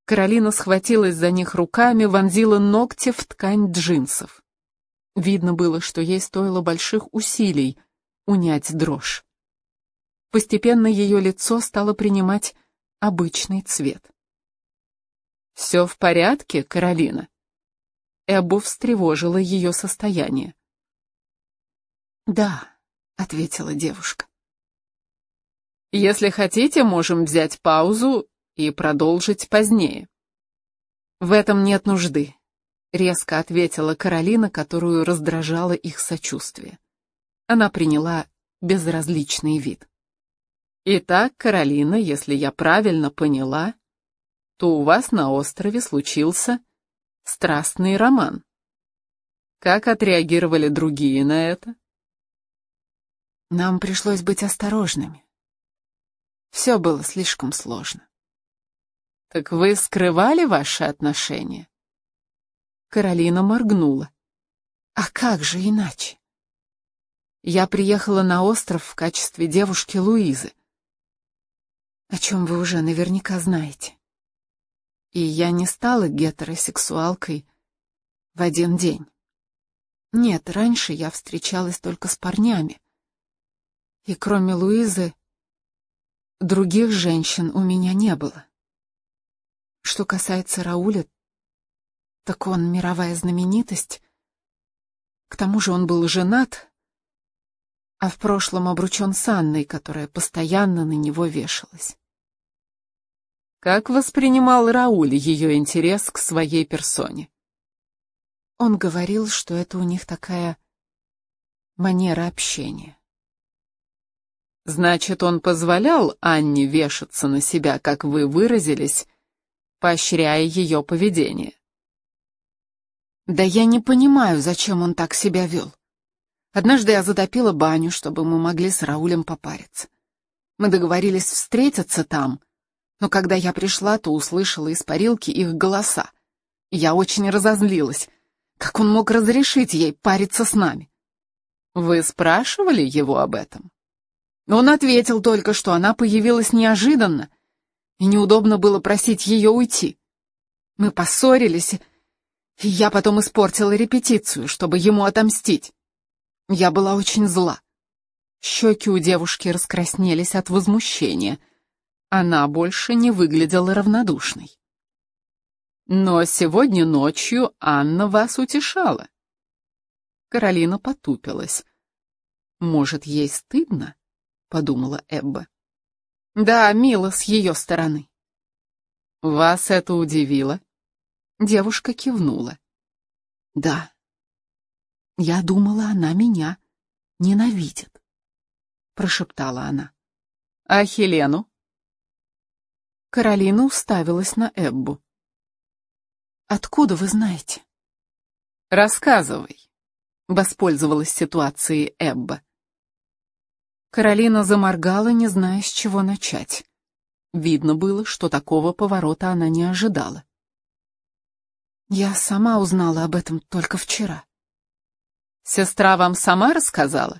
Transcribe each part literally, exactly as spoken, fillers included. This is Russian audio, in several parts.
Каролина схватилась за них руками, вонзила ногти в ткань джинсов. Видно было, что ей стоило больших усилий унять дрожь. Постепенно ее лицо стало принимать обычный цвет. «Все в порядке, Каролина?» Эббу встревожило ее состояние. «Да», — ответила девушка. «Если хотите, можем взять паузу и продолжить позднее». «В этом нет нужды», — резко ответила Каролина, которую раздражало их сочувствие. Она приняла безразличный вид. «Итак, Каролина, если я правильно поняла, то у вас на острове случился страстный роман. Как отреагировали другие на это?» «Нам пришлось быть осторожными. Все было слишком сложно». «Так вы скрывали ваши отношения?» Каролина моргнула. «А как же иначе? Я приехала на остров в качестве девушки Луизы, о чем вы уже наверняка знаете. И я не стала гетеросексуалкой в один день. Нет, раньше я встречалась только с парнями. И кроме Луизы, других женщин у меня не было. Что касается Рауля, так он мировая знаменитость. К тому же он был женат, а в прошлом обручен с Анной, которая постоянно на него вешалась». Как воспринимал Рауль ее интерес к своей персоне? Он говорил, что это у них такая манера общения. Значит, он позволял Анне вешаться на себя, как вы выразились, поощряя ее поведение? Да я не понимаю, зачем он так себя вел. Однажды я затопила баню, чтобы мы могли с Раулем попариться. Мы договорились встретиться там, но когда я пришла, то услышала из парилки их голоса. Я очень разозлилась. Как он мог разрешить ей париться с нами? Вы спрашивали его об этом? Он ответил только, что она появилась неожиданно, и неудобно было просить ее уйти. Мы поссорились, и я потом испортила репетицию, чтобы ему отомстить. Я была очень зла. Щеки у девушки раскраснелись от возмущения. Она больше не выглядела равнодушной. Но сегодня ночью Анна вас утешала. Каролина потупилась. Может, ей стыдно? Подумала Эбба. Да, мило с ее стороны. Вас это удивило? Девушка кивнула. Да. Я думала, она меня ненавидит, прошептала она. А Хелену? Каролина уставилась на Эббу. Откуда вы знаете? Рассказывай, воспользовалась ситуацией Эбба. Каролина заморгала, не зная, с чего начать. Видно было, что такого поворота она не ожидала. Я сама узнала об этом только вчера. Сестра вам сама рассказала?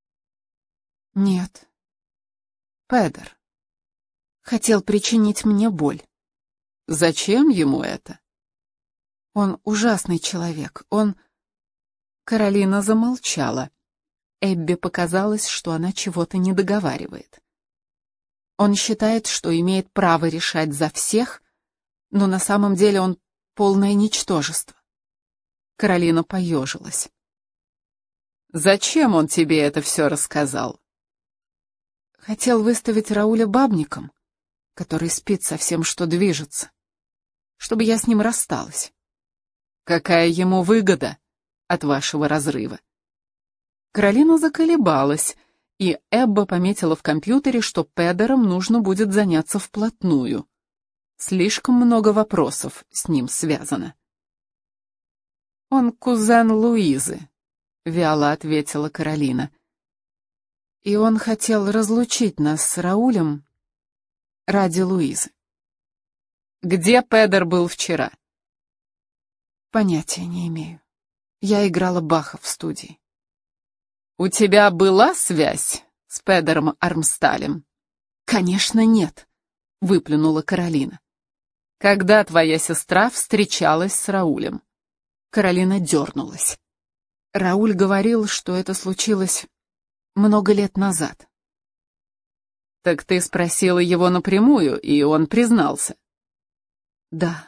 Нет. Педер хотел причинить мне боль. Зачем ему это? Он ужасный человек, он... Каролина замолчала. Эбби показалось, что она чего-то не договаривает. Он считает, что имеет право решать за всех, но на самом деле он полное ничтожество. Каролина поежилась. Зачем он тебе это все рассказал? Хотел выставить Рауля бабником, который спит со всем, что движется, чтобы я с ним рассталась. Какая ему выгода от вашего разрыва? Каролина заколебалась, и Эбба пометила в компьютере, что Педером нужно будет заняться вплотную. Слишком много вопросов с ним связано. Он кузен Луизы, вяло ответила Каролина. И он хотел разлучить нас с Раулем ради Луизы. Где Педер был вчера? Понятия не имею. Я играла Баха в студии. У тебя была связь с Педером Армсталем? Конечно, нет, выплюнула Каролина. Когда твоя сестра встречалась с Раулем? Каролина дернулась. Рауль говорил, что это случилось много лет назад. Так ты спросила его напрямую, и он признался? Да.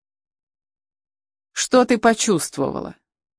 Что ты почувствовала?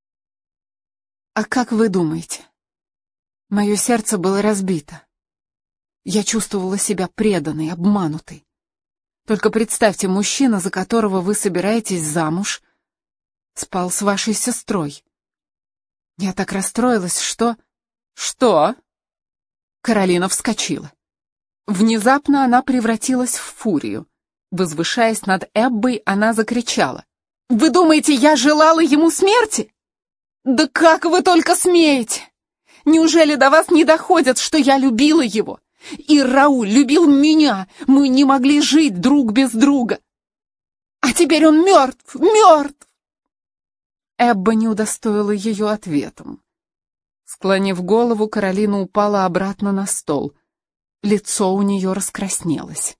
А как вы думаете? Мое сердце было разбито. Я чувствовала себя преданной, обманутой. Только представьте, мужчина, за которого вы собираетесь замуж, спал с вашей сестрой. Я так расстроилась, что... Что? Каролина вскочила. Внезапно она превратилась в фурию. Возвышаясь над Эббой, она закричала. «Вы думаете, я желала ему смерти? Да как вы только смеете! Неужели до вас не доходит, что я любила его? И Рауль любил меня, мы не могли жить друг без друга. А теперь он мертв, мертв!» Эбба не удостоила ее ответом. Склонив голову, Каролина упала обратно на стол. Лицо у нее раскраснелось.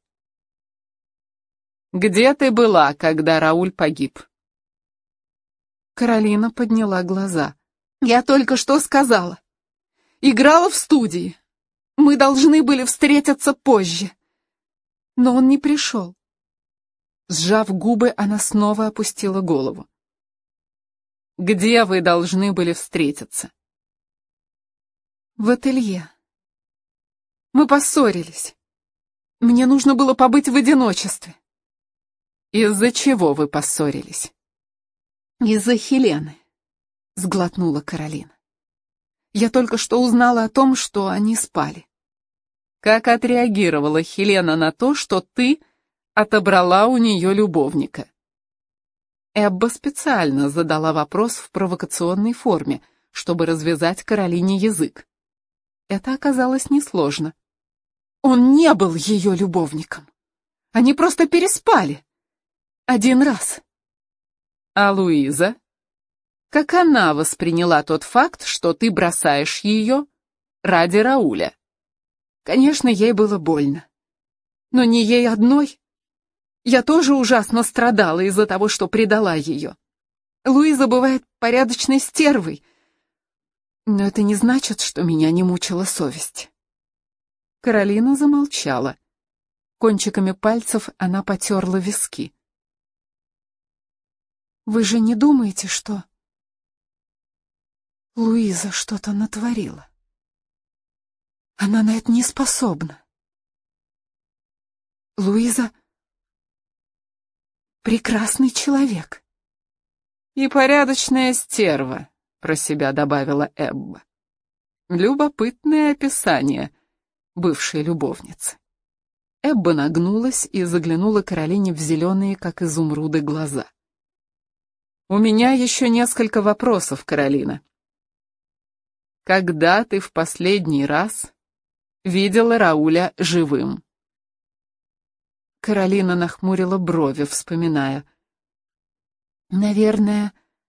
«Где ты была, когда Рауль погиб?» Каролина подняла глаза. «Я только что сказала. Играла в студии. Мы должны были встретиться позже. Но он не пришел». Сжав губы, она снова опустила голову. «Где вы должны были встретиться?» «В ателье. Мы поссорились. Мне нужно было побыть в одиночестве». «Из-за чего вы поссорились?» «Из-за Хелены», — сглотнула Каролина. «Я только что узнала о том, что они спали». «Как отреагировала Хелена на то, что ты отобрала у нее любовника?» Эбба специально задала вопрос в провокационной форме, чтобы развязать Каролине язык. Это оказалось несложно. Он не был ее любовником. Они просто переспали. Один раз. А Луиза? Как она восприняла тот факт, что ты бросаешь ее ради Рауля? Конечно, ей было больно. Но не ей одной. Я тоже ужасно страдала из-за того, что предала ее. Луиза бывает порядочной стервой, но это не значит, что меня не мучила совесть. Каролина замолчала. Кончиками пальцев она потерла виски. «Вы же не думаете, что Луиза что-то натворила? Она на это не способна. Луиза — прекрасный человек». «И порядочная стерва», — про себя добавила Эбба. Любопытное описание бывшей любовницы. Эбба нагнулась и заглянула Каролине в зеленые, как изумруды, глаза. «У меня еще несколько вопросов, Каролина. Когда ты в последний раз видела Рауля живым?» Каролина нахмурила брови, вспоминая. «Наверное,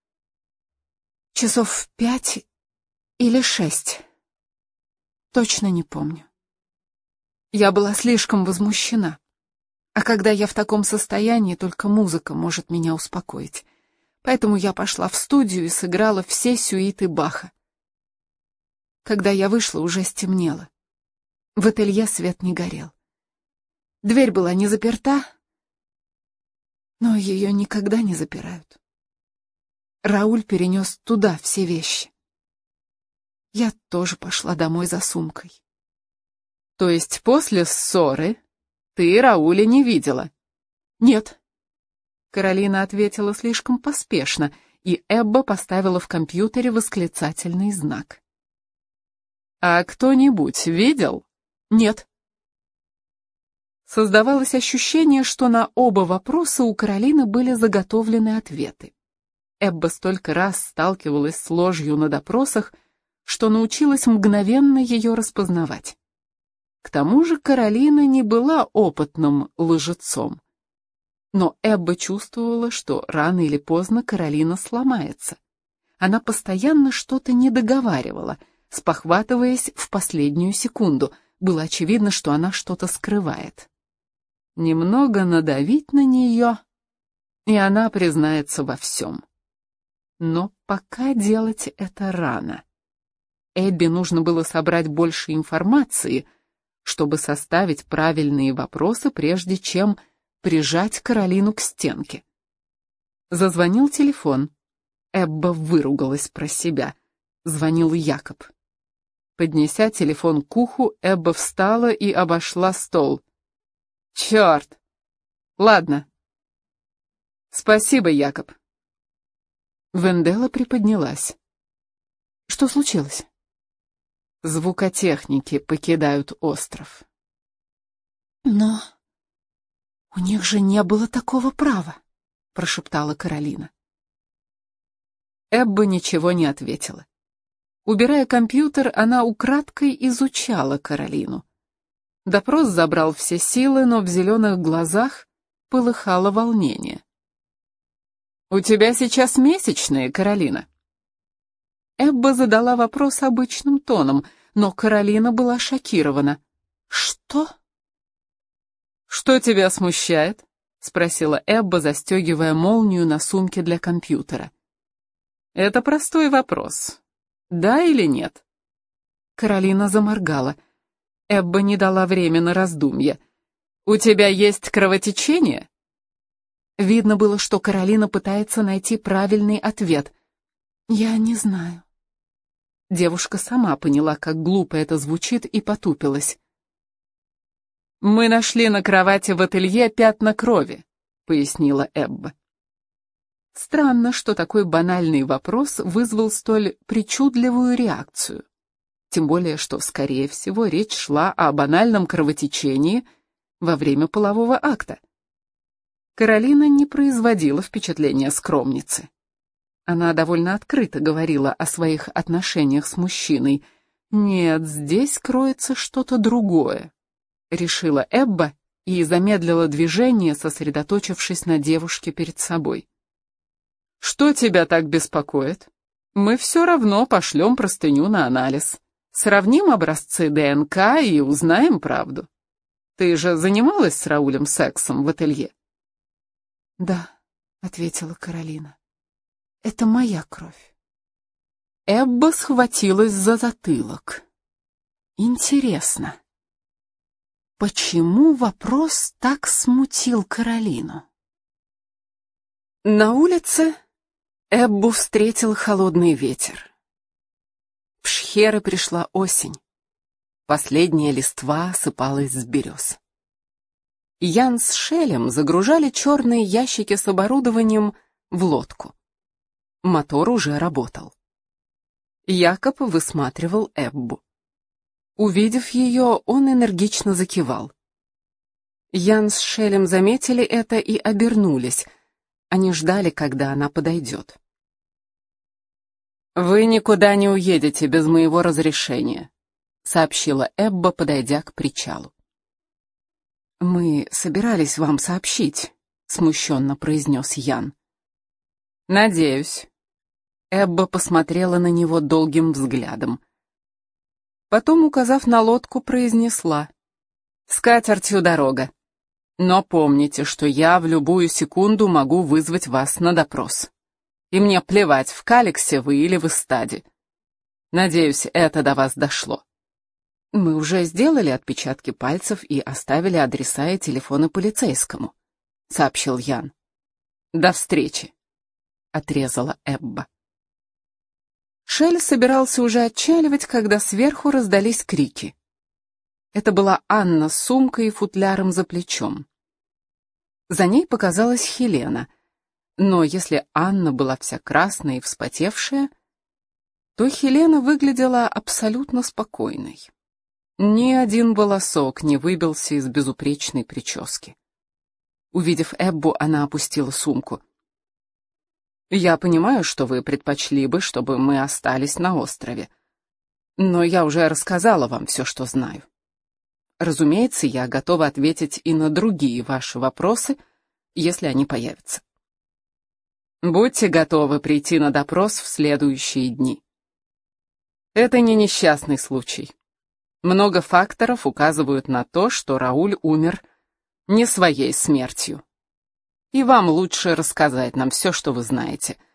часов в пять или шесть. Точно не помню. Я была слишком возмущена. А когда я в таком состоянии, только музыка может меня успокоить. Поэтому я пошла в студию и сыграла все сюиты Баха. Когда я вышла, уже стемнело. В ателье свет не горел. Дверь была не заперта, но ее никогда не запирают. Рауль перенес туда все вещи. Я тоже пошла домой за сумкой». «То есть после ссоры ты Рауля не видела?» «Нет». Каролина ответила слишком поспешно, и Эбба поставила в компьютере восклицательный знак. «А кто-нибудь видел?» «Нет». Создавалось ощущение, что на оба вопроса у Каролины были заготовлены ответы. Эбба столько раз сталкивалась с ложью на допросах, что научилась мгновенно ее распознавать. К тому же Каролина не была опытным лжецом. Но Эбба чувствовала, что рано или поздно Каролина сломается. Она постоянно что-то недоговаривала, спохватываясь в последнюю секунду. Было очевидно, что она что-то скрывает. немного надавить на нее, и она признается во всем. Но пока делать это рано. Эбби нужно было собрать больше информации, чтобы составить правильные вопросы, прежде чем прижать Каролину к стенке. Зазвонил телефон. Эбба выругалась про себя. Звонил Якоб. Поднеся телефон к уху, Эбба встала и обошла стол. «Черт! Ладно. Спасибо, Якоб». Венделла приподнялась. «Что случилось?» «Звукотехники покидают остров». «Но у них же не было такого права», — прошептала Каролина. Эбба ничего не ответила. Убирая компьютер, она украдкой изучала Каролину. Допрос забрал все силы, но в зеленых глазах полыхало волнение. «У тебя сейчас месячные, Каролина?» Эбба задала вопрос обычным тоном, но Каролина была шокирована. «Что?» «Что тебя смущает?» — спросила Эбба, застегивая молнию на сумке для компьютера. «Это простой вопрос. Да или нет?» Каролина заморгала. Эбба не дала время на раздумье. «У тебя есть кровотечение?» Видно было, что Каролина пытается найти правильный ответ. «Я не знаю». Девушка сама поняла, как глупо это звучит, и потупилась. «Мы нашли на кровати в ателье пятна крови», — пояснила Эбба. Странно, что такой банальный вопрос вызвал столь причудливую реакцию. Тем более, что, скорее всего, речь шла о банальном кровотечении во время полового акта. Каролина не производила впечатления скромницы. Она довольно открыто говорила о своих отношениях с мужчиной. «Нет, здесь кроется что-то другое», — решила Эбба и замедлила движение, сосредоточившись на девушке перед собой. «Что тебя так беспокоит? Мы все равно пошлем простыню на анализ. Сравним образцы ДНК и узнаем правду. Ты же занималась с Раулем сексом в ателье?» «Да», — ответила Каролина. «Это моя кровь». Эбба схватилась за затылок. Интересно, почему вопрос так смутил Каролину? На улице Эббу встретил холодный ветер. В Шхеры пришла осень. Последняя листва осыпалась с берез. Ян с Шелем загружали черные ящики с оборудованием в лодку. Мотор уже работал. Якоб высматривал Эббу. Увидев ее, он энергично закивал. Ян с Шелем заметили это и обернулись. Они ждали, когда она подойдет. «Вы никуда не уедете без моего разрешения», — сообщила Эбба, подойдя к причалу. «Мы собирались вам сообщить», — смущенно произнес Ян. «Надеюсь». Эбба посмотрела на него долгим взглядом. Потом, указав на лодку, произнесла: «С катертью дорога. Но помните, что я в любую секунду могу вызвать вас на допрос. И мне плевать, в Каликсе вы или в Истаде. Надеюсь, это до вас дошло». «Мы уже сделали отпечатки пальцев и оставили адреса и телефоны полицейскому», — сообщил Ян. «До встречи», — отрезала Эбба. Шель собирался уже отчаливать, когда сверху раздались крики. Это была Анна с сумкой и футляром за плечом. За ней показалась Хелена, но если Анна была вся красная и вспотевшая, то Хелена выглядела абсолютно спокойной. Ни один волосок не выбился из безупречной прически. Увидев Эббу, она опустила сумку. «Я понимаю, что вы предпочли бы, чтобы мы остались на острове. Но я уже рассказала вам все, что знаю. Разумеется, я готова ответить и на другие ваши вопросы, если они появятся. Будьте готовы прийти на допрос в следующие дни. Это не несчастный случай. Много факторов указывают на то, что Рауль умер не своей смертью. И вам лучше рассказать нам все, что вы знаете.